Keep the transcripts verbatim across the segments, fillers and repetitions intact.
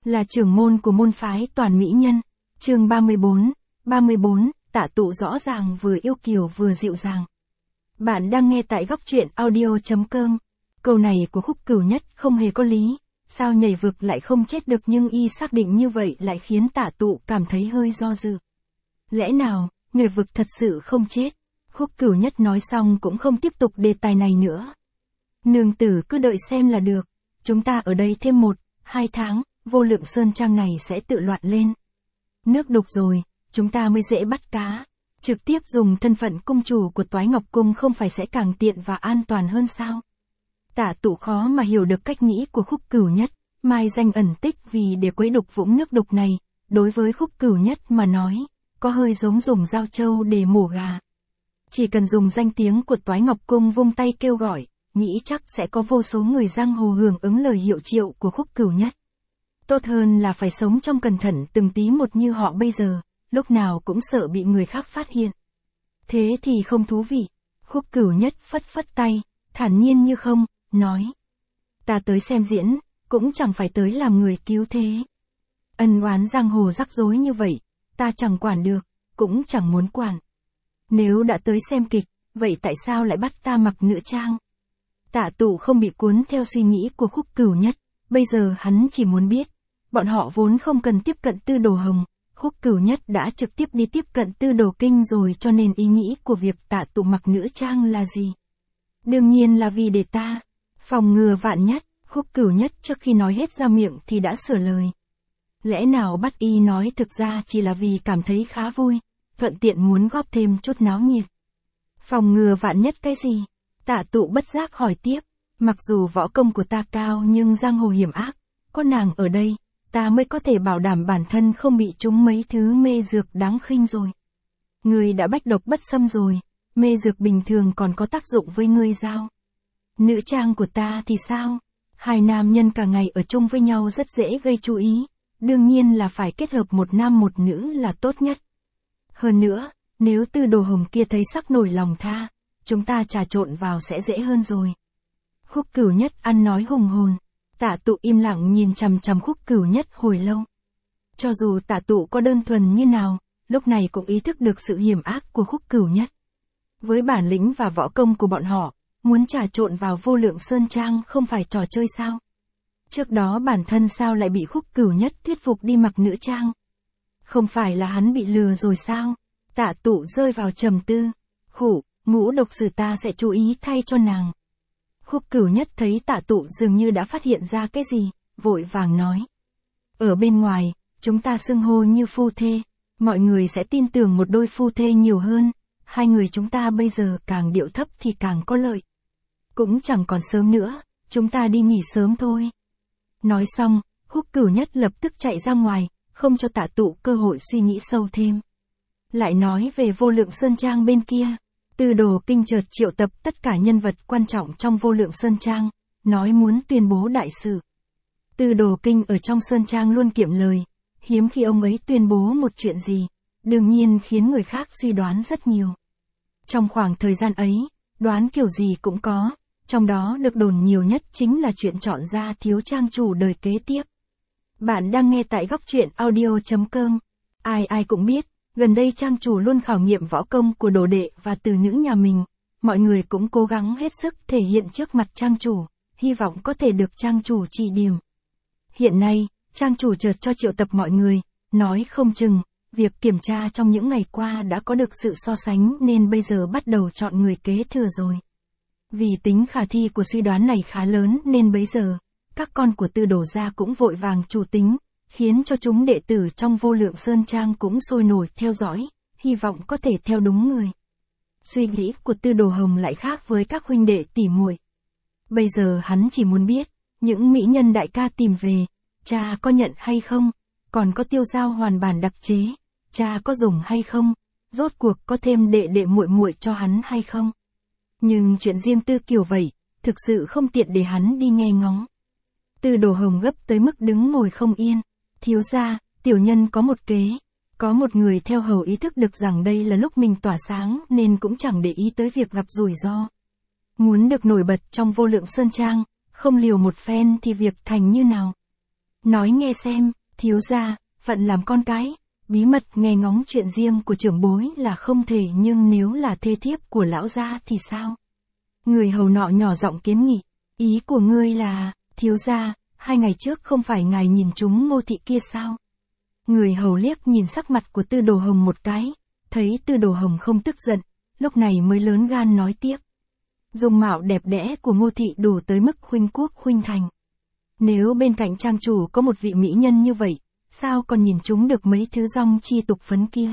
là trưởng môn của môn phái Toàn Mỹ Nhân. Chương ba mươi bốn, ba mươi bốn, Tạ Tụ rõ ràng vừa yêu kiều vừa dịu dàng. Bạn đang nghe tại góc truyện audio chấm com. Câu này của Khúc Cửu Nhất không hề có lý, sao nhảy vực lại không chết được, nhưng y xác định như vậy lại khiến Tạ Tụ cảm thấy hơi do dự. Lẽ nào, nhảy vực thật sự không chết? Khúc Cửu Nhất nói xong cũng không tiếp tục đề tài này nữa. Nương tử cứ đợi xem là được, chúng ta ở đây thêm một, hai tháng, Vô Lượng Sơn Trang này sẽ tự loạn lên. Nước đục rồi, chúng ta mới dễ bắt cá. Trực tiếp dùng thân phận cung chủ của Toái Ngọc Cung không phải sẽ càng tiện và an toàn hơn sao? Tạ Tụ khó mà hiểu được cách nghĩ của Khúc Cửu Nhất, mai danh ẩn tích vì để quấy đục vũng nước đục này, đối với Khúc Cửu Nhất mà nói, có hơi giống dùng dao trâu để mổ gà. Chỉ cần dùng danh tiếng của Toái Ngọc Cung vung tay kêu gọi, nghĩ chắc sẽ có vô số người giang hồ hưởng ứng lời hiệu triệu của Khúc Cửu Nhất. Tốt hơn là phải sống trong cẩn thận từng tí một như họ bây giờ, lúc nào cũng sợ bị người khác phát hiện. Thế thì không thú vị. Khúc Cửu Nhất phất phất tay, thản nhiên như không, nói. Ta tới xem diễn, cũng chẳng phải tới làm người cứu thế. Ân oán giang hồ rắc rối như vậy, ta chẳng quản được, cũng chẳng muốn quản. Nếu đã tới xem kịch, vậy tại sao lại bắt ta mặc nữ trang? Tạ Tụ không bị cuốn theo suy nghĩ của Khúc Cửu Nhất, bây giờ hắn chỉ muốn biết, bọn họ vốn không cần tiếp cận Tư Đồ Hồng, Khúc Cửu Nhất đã trực tiếp đi tiếp cận Tư Đồ Kinh rồi, cho nên ý nghĩ của việc Tạ Tụ mặc nữ trang là gì? Đương nhiên là vì để ta phòng ngừa vạn nhất. Khúc Cửu Nhất trước khi nói hết ra miệng thì đã sửa lời. Lẽ nào bắt y nói thực ra chỉ là vì cảm thấy khá vui, thuận tiện muốn góp thêm chút náo nhiệt. Phòng ngừa vạn nhất cái gì? Tạ Tụ bất giác hỏi tiếp. Mặc dù võ công của ta cao nhưng giang hồ hiểm ác, có nàng ở đây, ta mới có thể bảo đảm bản thân không bị trúng mấy thứ mê dược đáng khinh rồi. Ngươi đã bách độc bất xâm rồi, mê dược bình thường còn có tác dụng với ngươi sao? Nữ trang của ta thì sao? Hai nam nhân cả ngày ở chung với nhau rất dễ gây chú ý, đương nhiên là phải kết hợp một nam một nữ là tốt nhất. Hơn nữa, nếu Tư Đồ Hồng kia thấy sắc nổi lòng tha, chúng ta trà trộn vào sẽ dễ hơn rồi. Khúc Cửu Nhất ăn nói hùng hồn. Tạ Tụ im lặng nhìn chằm chằm Khúc Cửu Nhất hồi lâu. Cho dù Tạ Tụ có đơn thuần như nào, lúc này cũng ý thức được sự hiểm ác của Khúc Cửu Nhất. Với bản lĩnh và võ công của bọn họ, muốn trà trộn vào Vô Lượng Sơn Trang không phải trò chơi sao? Trước đó bản thân sao lại bị Khúc Cửu Nhất thuyết phục đi mặc nữ trang? Không phải là hắn bị lừa rồi sao? Tạ Tụ rơi vào trầm tư. Khủ, ngũ độc sử ta sẽ chú ý thay cho nàng. Khúc Cửu Nhất thấy Tạ Tụ dường như đã phát hiện ra cái gì, vội vàng nói. Ở bên ngoài, chúng ta xưng hô như phu thê, mọi người sẽ tin tưởng một đôi phu thê nhiều hơn, hai người chúng ta bây giờ càng điệu thấp thì càng có lợi. Cũng chẳng còn sớm nữa, chúng ta đi nghỉ sớm thôi. Nói xong, Khúc Cửu Nhất lập tức chạy ra ngoài, không cho Tạ Tụ cơ hội suy nghĩ sâu thêm. Lại nói về Vô Lượng Sơn Trang bên kia. Tư Đồ Kinh chợt triệu tập tất cả nhân vật quan trọng trong Vô Lượng Sơn Trang, nói muốn tuyên bố đại sự. Tư Đồ Kinh ở trong Sơn Trang luôn kiệm lời, hiếm khi ông ấy tuyên bố một chuyện gì, đương nhiên khiến người khác suy đoán rất nhiều. Trong khoảng thời gian ấy, đoán kiểu gì cũng có, trong đó được đồn nhiều nhất chính là chuyện chọn ra thiếu trang chủ đời kế tiếp. Bạn đang nghe tại góc truyện audio chấm com. Ai ai cũng biết, gần đây trang chủ luôn khảo nghiệm võ công của đồ đệ và từ nữ nhà mình, mọi người cũng cố gắng hết sức thể hiện trước mặt trang chủ, hy vọng có thể được trang chủ chỉ điểm. Hiện nay, trang chủ chợt cho triệu tập mọi người, nói không chừng, việc kiểm tra trong những ngày qua đã có được sự so sánh nên bây giờ bắt đầu chọn người kế thừa rồi. Vì tính khả thi của suy đoán này khá lớn nên bấy giờ, các con của Tư Đồ gia cũng vội vàng chủ tính, khiến cho chúng đệ tử trong Vô Lượng Sơn Trang cũng sôi nổi theo dõi, hy vọng có thể theo đúng người. Suy nghĩ của Tư Đồ Hồng lại khác với các huynh đệ tỉ muội. Bây giờ hắn chỉ muốn biết, những mỹ nhân đại ca tìm về, cha có nhận hay không, còn có tiêu dao hoàn bản đặc chế, cha có dùng hay không, rốt cuộc có thêm đệ đệ muội muội cho hắn hay không. Nhưng chuyện riêng tư kiểu vậy, thực sự không tiện để hắn đi nghe ngóng. Tư Đồ Hồng gấp tới mức đứng ngồi không yên. Thiếu gia, tiểu nhân có một kế. Có một người theo hầu ý thức được rằng đây là lúc mình tỏa sáng nên cũng chẳng để ý tới việc gặp rủi ro. Muốn được nổi bật trong Vô Lượng Sơn Trang, không liều một phen thì việc thành như nào? Nói nghe xem. Thiếu gia, phận làm con cái, bí mật nghe ngóng chuyện riêng của trưởng bối là không thể, nhưng nếu là thê thiếp của lão gia thì sao? Người hầu nọ nhỏ giọng kiến nghị, ý của ngươi là, thiếu gia, hai ngày trước không phải ngài nhìn chúng Ngô thị kia sao? Người hầu liếc nhìn sắc mặt của Tư Đồ Hồng một cái, thấy Tư Đồ Hồng không tức giận, lúc này mới lớn gan nói tiếp. Dung mạo đẹp đẽ của Ngô thị đủ tới mức khuynh quốc khuynh thành. Nếu bên cạnh trang chủ có một vị mỹ nhân như vậy, sao còn nhìn chúng được mấy thứ rong chi tục phấn kia?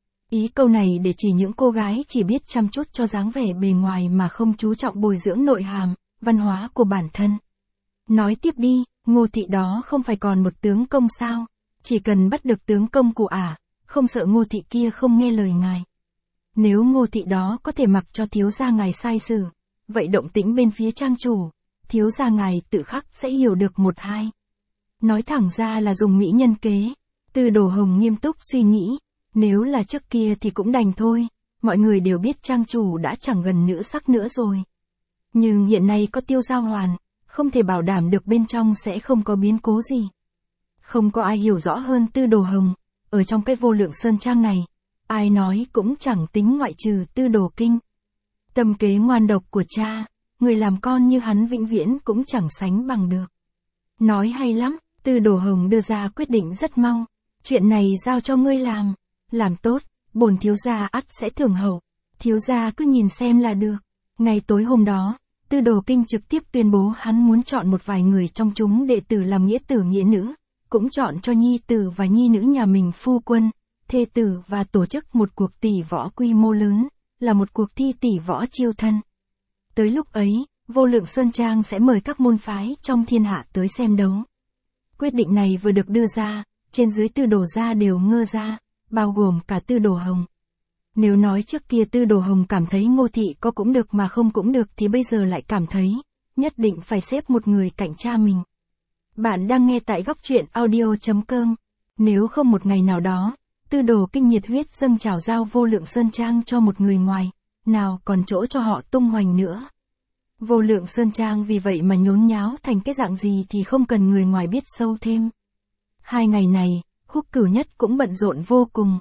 Ý câu này để chỉ những cô gái chỉ biết chăm chút cho dáng vẻ bề ngoài mà không chú trọng bồi dưỡng nội hàm, văn hóa của bản thân. Nói tiếp đi, Ngô thị đó không phải còn một tướng công sao? Chỉ cần bắt được tướng công của ả, không sợ Ngô thị kia không nghe lời ngài. Nếu Ngô thị đó có thể mặc cho thiếu gia ngài sai xử, vậy động tĩnh bên phía trang chủ, thiếu gia ngài tự khắc sẽ hiểu được một hai. Nói thẳng ra là dùng mỹ nhân kế. Tư Đồ Hồng nghiêm túc suy nghĩ, nếu là trước kia thì cũng đành thôi, mọi người đều biết trang chủ đã chẳng gần nữ sắc nữa rồi. Nhưng hiện nay có Tiêu Giao Hoàn, không thể bảo đảm được bên trong sẽ không có biến cố gì. Không có ai hiểu rõ hơn Tư Đồ Hồng, ở trong cái Vô Lượng Sơn Trang này, ai nói cũng chẳng tính ngoại trừ Tư Đồ Kinh. Tâm kế ngoan độc của cha, người làm con như hắn vĩnh viễn cũng chẳng sánh bằng được. Nói hay lắm, Tư Đồ Hồng đưa ra quyết định rất mau, chuyện này giao cho ngươi làm, làm tốt, bổn thiếu gia ắt sẽ thưởng hậu, thiếu gia cứ nhìn xem là được. Ngày tối hôm đó, Tư Đồ Kinh trực tiếp tuyên bố hắn muốn chọn một vài người trong chúng đệ tử làm nghĩa tử nghĩa nữ, cũng chọn cho nhi tử và nhi nữ nhà mình phu quân, thê tử và tổ chức một cuộc tỷ võ quy mô lớn, là một cuộc thi tỷ võ chiêu thân. Tới lúc ấy, Vô Lượng Sơn Trang sẽ mời các môn phái trong thiên hạ tới xem đấu. Quyết định này vừa được đưa ra, trên dưới Tư Đồ gia đều ngơ ra, bao gồm cả Tư Đồ Hồng. Nếu nói trước kia Tư Đồ Hồng cảm thấy Ngô thị có cũng được mà không cũng được thì bây giờ lại cảm thấy, nhất định phải xếp một người cạnh cha mình. Bạn đang nghe tại góc truyện audio chấm com. Nếu không một ngày nào đó, Tư Đồ Kinh nhiệt huyết dâng trào giao Vô Lượng Sơn Trang cho một người ngoài, nào còn chỗ cho họ tung hoành nữa. Vô Lượng Sơn Trang vì vậy mà nhốn nháo thành cái dạng gì thì không cần người ngoài biết sâu thêm. Hai ngày này, Khúc Cửu Nhất cũng bận rộn vô cùng.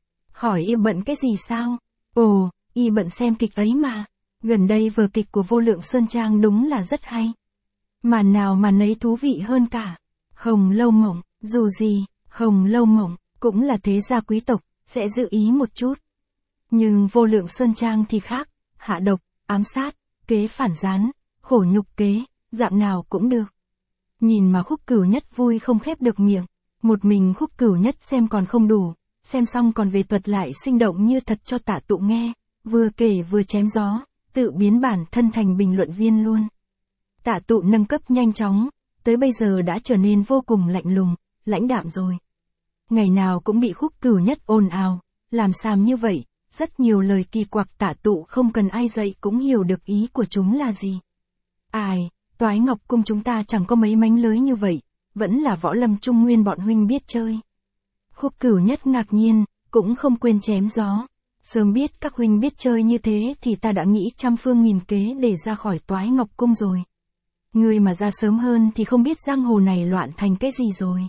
Hỏi y bận cái gì sao? Ồ, y bận xem kịch ấy mà. Gần đây vở kịch của Vô Lượng Sơn Trang đúng là rất hay. Màn nào mà nấy thú vị hơn cả. Hồng Lâu Mộng, dù gì, Hồng Lâu Mộng cũng là thế gia quý tộc, sẽ giữ ý một chút. Nhưng Vô Lượng Sơn Trang thì khác, hạ độc, ám sát, kế phản gián, khổ nhục kế, dạng nào cũng được. Nhìn mà Khúc Cửu Nhất vui không khép được miệng, một mình Khúc Cửu Nhất xem còn không đủ, xem xong còn về thuật lại sinh động như thật cho Tạ Tụ nghe, vừa kể vừa chém gió, tự biến bản thân thành bình luận viên luôn. Tạ Tụ nâng cấp nhanh chóng, tới bây giờ đã trở nên vô cùng lạnh lùng, lãnh đạm rồi. Ngày nào cũng bị Khúc Cửu Nhất ồn ào, làm xàm như vậy, rất nhiều lời kỳ quặc Tạ Tụ không cần ai dạy cũng hiểu được ý của chúng là gì. Ai, Toái Ngọc Cung chúng ta chẳng có mấy mánh lới như vậy, vẫn là Võ Lâm Trung Nguyên bọn huynh biết chơi. Khúc Cửu Nhất ngạc nhiên, cũng không quên chém gió. Sớm biết các huynh biết chơi như thế thì ta đã nghĩ trăm phương nghìn kế để ra khỏi Toái Ngọc Cung rồi. Người mà ra sớm hơn thì không biết giang hồ này loạn thành cái gì rồi.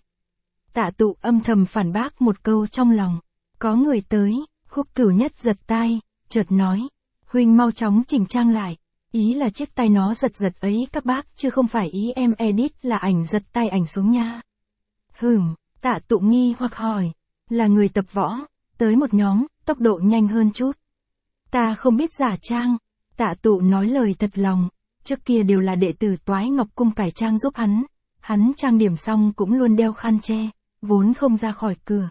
Tạ Tụ âm thầm phản bác một câu trong lòng. Có người tới, Khúc Cửu Nhất giật tai, chợt nói. Huynh mau chóng chỉnh trang lại. Ý là chiếc tay nó giật giật ấy các bác chứ không phải ý em edit là ảnh giật tay ảnh xuống nha. Hừm, Tạ Tụ nghi hoặc hỏi. Là người tập võ, tới một nhóm, tốc độ nhanh hơn chút. Ta không biết giả trang. Tạ Tụ nói lời thật lòng. Trước kia đều là đệ tử Toái Ngọc Cung cải trang giúp hắn. Hắn trang điểm xong cũng luôn đeo khăn che, vốn không ra khỏi cửa.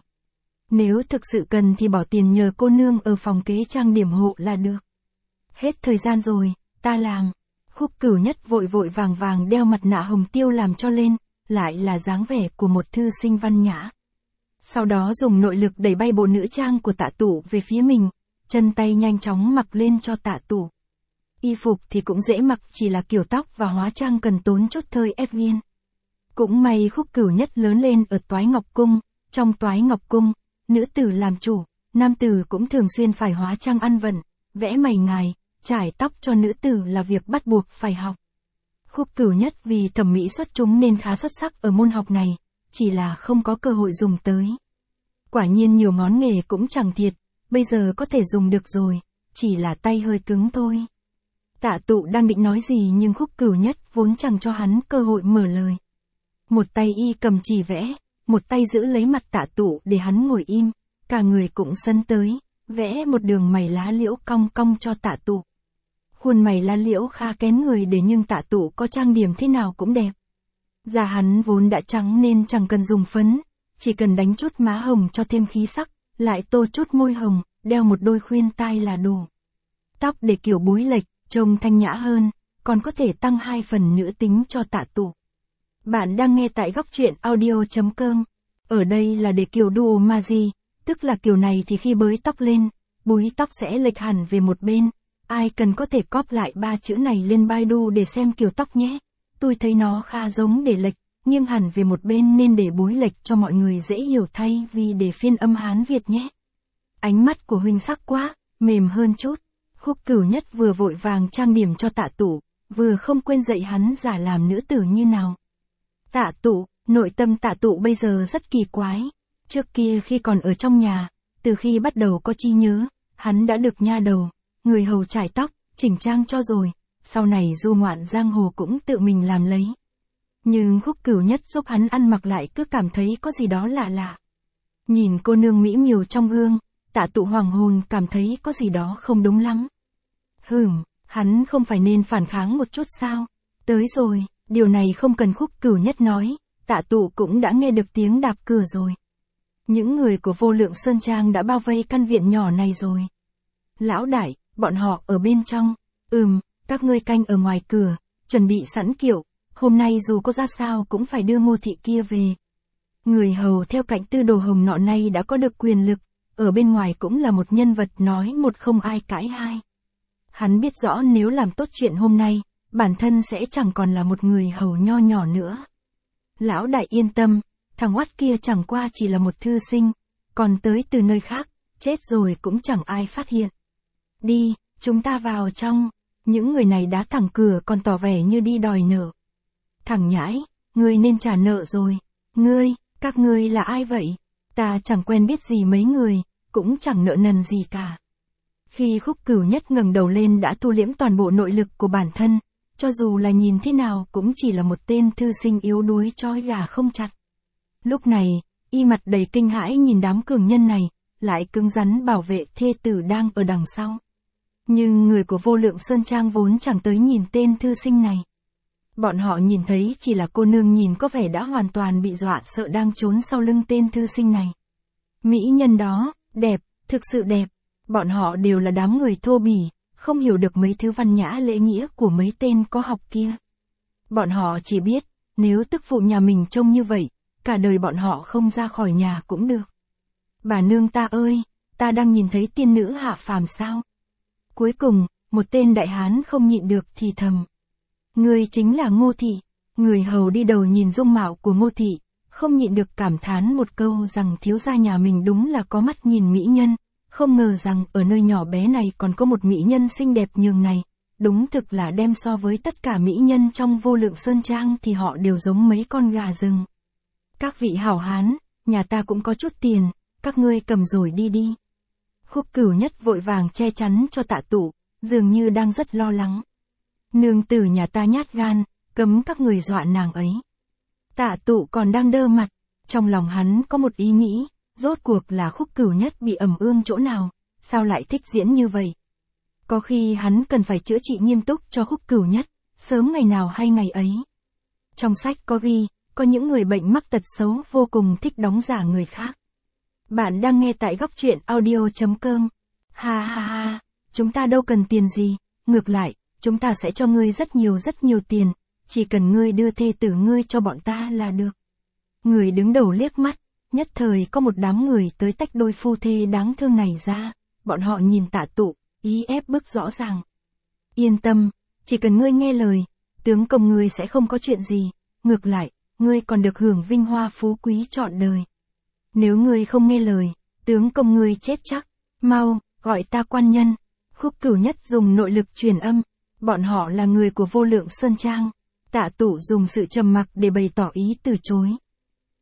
Nếu thực sự cần thì bỏ tiền nhờ cô nương ở phòng kế trang điểm hộ là được. Hết thời gian rồi, ta làm. Khúc Cửu Nhất vội vội vàng vàng đeo mặt nạ hồng tiêu làm cho lên, lại là dáng vẻ của một thư sinh văn nhã. Sau đó dùng nội lực đẩy bay bộ nữ trang của Tạ Tụ về phía mình, chân tay nhanh chóng mặc lên cho Tạ Tụ. Y phục thì cũng dễ mặc, chỉ là kiểu tóc và hóa trang cần tốn chút thời ép viên. Cũng may Khúc Cửu Nhất lớn lên ở Toái Ngọc Cung, trong Toái Ngọc Cung, nữ tử làm chủ, nam tử cũng thường xuyên phải hóa trang ăn vận, vẽ mày ngài, trải tóc cho nữ tử là việc bắt buộc phải học. Khúc Cửu Nhất vì thẩm mỹ xuất chúng nên khá xuất sắc ở môn học này, chỉ là không có cơ hội dùng tới. Quả nhiên nhiều ngón nghề cũng chẳng thiệt, bây giờ có thể dùng được rồi, chỉ là tay hơi cứng thôi. Tạ Tụ đang định nói gì nhưng Khúc Cửu Nhất vốn chẳng cho hắn cơ hội mở lời. Một tay y cầm chì vẽ, một tay giữ lấy mặt Tạ Tụ để hắn ngồi im, cả người cũng sân tới, vẽ một đường mày lá liễu cong cong cho Tạ Tụ. Khuôn mày lá liễu khá kén người để nhưng Tạ Tụ có trang điểm thế nào cũng đẹp. Da hắn vốn đã trắng nên chẳng cần dùng phấn, chỉ cần đánh chút má hồng cho thêm khí sắc, lại tô chút môi hồng, đeo một đôi khuyên tai là đủ. Tóc để kiểu búi lệch, trông thanh nhã hơn, còn có thể tăng hai phần nữ tính cho Tạ Tụ. Bạn đang nghe tại góc truyện audio chấm com. Ở đây là để kiểu duo Magi, tức là kiểu này thì khi bới tóc lên, búi tóc sẽ lệch hẳn về một bên. Ai cần có thể cóp lại ba chữ này lên Baidu để xem kiểu tóc nhé. Tôi thấy nó khá giống để lệch, nghiêng hẳn về một bên nên để búi lệch cho mọi người dễ hiểu thay vì để phiên âm Hán Việt nhé. Ánh mắt của huynh sắc quá, mềm hơn chút. Khúc Cửu Nhất vừa vội vàng trang điểm cho Tạ Tụ, vừa không quên dạy hắn giả làm nữ tử như nào. Tạ Tụ, nội tâm Tạ Tụ bây giờ rất kỳ quái. Trước kia khi còn ở trong nhà, từ khi bắt đầu có trí nhớ, hắn đã được nha đầu, người hầu chải tóc, chỉnh trang cho rồi, sau này du ngoạn giang hồ cũng tự mình làm lấy. Nhưng Khúc Cửu Nhất giúp hắn ăn mặc lại cứ cảm thấy có gì đó lạ lạ. Nhìn cô nương mỹ miều trong gương, Tạ Tụ hoàng hồn cảm thấy có gì đó không đúng lắm. Hừm, hắn không phải nên phản kháng một chút sao? Tới rồi, điều này không cần Khúc Cửu Nhất nói, Tạ Tụ cũng đã nghe được tiếng đạp cửa rồi. Những người của Vô Lượng Sơn Trang đã bao vây căn viện nhỏ này rồi. Lão đại, bọn họ ở bên trong. Ừm, các ngươi canh ở ngoài cửa, chuẩn bị sẵn kiệu, hôm nay dù có ra sao cũng phải đưa Ngô thị kia về. Người hầu theo cạnh Tư Đồ Hồng nọ nay đã có được quyền lực, ở bên ngoài cũng là một nhân vật nói một không ai cãi hai. Hắn biết rõ nếu làm tốt chuyện hôm nay, bản thân sẽ chẳng còn là một người hầu nho nhỏ nữa. Lão đại yên tâm, thằng oát kia chẳng qua chỉ là một thư sinh, còn tới từ nơi khác, chết rồi cũng chẳng ai phát hiện. Đi, chúng ta vào trong. Những người này đá thẳng cửa còn tỏ vẻ như đi đòi nợ. Thằng nhãi, ngươi nên trả nợ rồi. Ngươi, các ngươi là ai vậy? Ta chẳng quen biết gì mấy người, cũng chẳng nợ nần gì cả. Khi Khúc Cửu Nhất ngẩng đầu lên đã thu liễm toàn bộ nội lực của bản thân, cho dù là nhìn thế nào cũng chỉ là một tên thư sinh yếu đuối trói gà không chặt. Lúc này, y mặt đầy kinh hãi nhìn đám cường nhân này, lại cứng rắn bảo vệ thê tử đang ở đằng sau. Nhưng người của Vô Lượng Sơn Trang vốn chẳng tới nhìn tên thư sinh này. Bọn họ nhìn thấy chỉ là cô nương nhìn có vẻ đã hoàn toàn bị dọa sợ đang trốn sau lưng tên thư sinh này. Mỹ nhân đó, đẹp, thực sự đẹp. Bọn họ đều là đám người thô bỉ, không hiểu được mấy thứ văn nhã lễ nghĩa của mấy tên có học kia. Bọn họ chỉ biết, nếu tức phụ nhà mình trông như vậy, cả đời bọn họ không ra khỏi nhà cũng được. Bà nương ta ơi, ta đang nhìn thấy tiên nữ hạ phàm sao? Cuối cùng, một tên đại hán không nhịn được thì thầm. Người chính là Ngô Thị. Người hầu đi đầu nhìn dung mạo của Ngô Thị, không nhịn được cảm thán một câu rằng thiếu gia nhà mình đúng là có mắt nhìn mỹ nhân, không ngờ rằng ở nơi nhỏ bé này còn có một mỹ nhân xinh đẹp nhường này, đúng thực là đem so với tất cả mỹ nhân trong Vô Lượng Sơn Trang thì họ đều giống mấy con gà rừng. Các vị hảo hán, nhà ta cũng có chút tiền, các ngươi cầm rồi đi đi. Khúc Cửu Nhất vội vàng che chắn cho Tạ Tụ, dường như đang rất lo lắng. Nương tử nhà ta nhát gan, cấm các người dọa nàng ấy. Tạ Tụ còn đang đơ mặt, trong lòng hắn có một ý nghĩ, rốt cuộc là Khúc Cửu Nhất bị ẩm ương chỗ nào, sao lại thích diễn như vậy. Có khi hắn cần phải chữa trị nghiêm túc cho Khúc Cửu Nhất, sớm ngày nào hay ngày ấy. Trong sách có ghi, có những người bệnh mắc tật xấu vô cùng thích đóng giả người khác. Bạn đang nghe tại góc truyện audio chấm com. Ha ha ha, chúng ta đâu cần tiền gì, ngược lại, chúng ta sẽ cho ngươi rất nhiều rất nhiều tiền, chỉ cần ngươi đưa thê tử ngươi cho bọn ta là được. Người đứng đầu liếc mắt, nhất thời có một đám người tới tách đôi phu thê đáng thương này ra, bọn họ nhìn Tạ Tụ, ý ép bức rõ ràng. Yên tâm, chỉ cần ngươi nghe lời, tướng công ngươi sẽ không có chuyện gì, ngược lại, ngươi còn được hưởng vinh hoa phú quý trọn đời. Nếu ngươi không nghe lời, tướng công ngươi chết chắc, mau, gọi ta quan nhân. Khúc Cửu Nhất dùng nội lực truyền âm, bọn họ là người của Vô Lượng Sơn Trang. Tạ Tụ dùng sự trầm mặc để bày tỏ ý từ chối.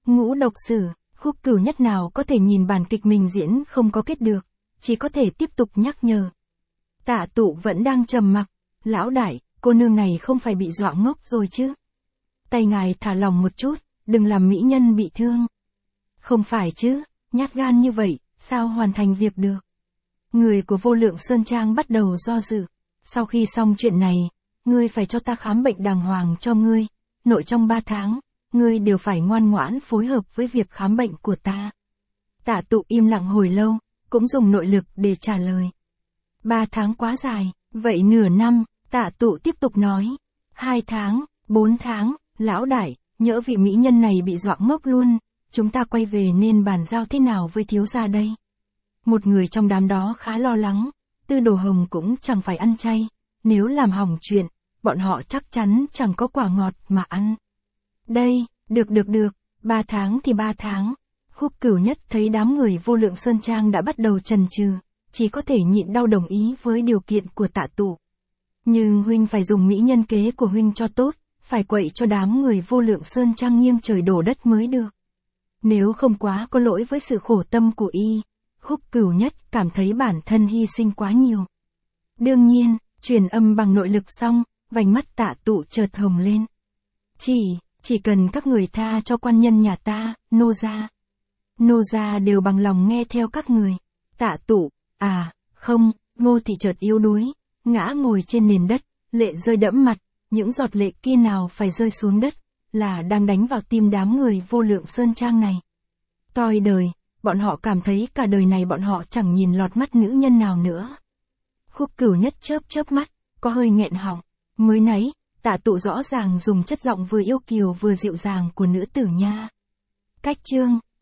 Ngũ độc sử, Khúc Cửu Nhất nào có thể nhìn bản kịch mình diễn không có kết được, chỉ có thể tiếp tục nhắc nhở. Tạ Tụ vẫn đang trầm mặc, lão đại, cô nương này không phải bị dọa ngốc rồi chứ? Tay ngài thả lỏng một chút, đừng làm mỹ nhân bị thương. Không phải chứ, nhát gan như vậy, sao hoàn thành việc được? Người của Vô Lượng Sơn Trang bắt đầu do dự. Sau khi xong chuyện này, ngươi phải cho ta khám bệnh đàng hoàng cho ngươi. Nội trong ba tháng, ngươi đều phải ngoan ngoãn phối hợp với việc khám bệnh của ta. Tạ Tụ im lặng hồi lâu, cũng dùng nội lực để trả lời. Ba tháng quá dài, vậy nửa năm, Tạ Tụ tiếp tục nói. Hai tháng, bốn tháng, lão đại, nhỡ vị mỹ nhân này bị dọa ngốc luôn, chúng ta quay về nên bàn giao thế nào với thiếu gia đây? Một người trong đám đó khá lo lắng, Tư Đồ Hồng cũng chẳng phải ăn chay, nếu làm hỏng chuyện, bọn họ chắc chắn chẳng có quả ngọt mà ăn. Đây, được được được, ba tháng thì ba tháng. Khúc Cửu Nhất thấy đám người Vô Lượng Sơn Trang đã bắt đầu chần chừ, chỉ có thể nhịn đau đồng ý với điều kiện của Tạ Tụ. Nhưng huynh phải dùng mỹ nhân kế của huynh cho tốt, phải quậy cho đám người Vô Lượng Sơn Trang nghiêng trời đổ đất mới được. Nếu không quá có lỗi với sự khổ tâm của y, Khúc Cửu Nhất cảm thấy bản thân hy sinh quá nhiều. Đương nhiên, truyền âm bằng nội lực xong, vành mắt Tạ Tụ chợt hồng lên. Chỉ, chỉ cần các người tha cho quan nhân nhà ta, nô gia. Nô gia đều bằng lòng nghe theo các người. Tạ Tụ, à, không, Ngô Thị chợt yếu đuối, ngã ngồi trên nền đất, lệ rơi đẫm mặt, những giọt lệ kia nào phải rơi xuống đất, là đang đánh vào tim đám người Vô Lượng Sơn Trang này. Toi đời, bọn họ cảm thấy cả đời này bọn họ chẳng nhìn lọt mắt nữ nhân nào nữa. Khúc Cửu Nhất chớp chớp mắt, có hơi nghẹn họng, mới nãy, Tạ Tụ rõ ràng dùng chất giọng vừa yêu kiều vừa dịu dàng của nữ tử nha. Cách chương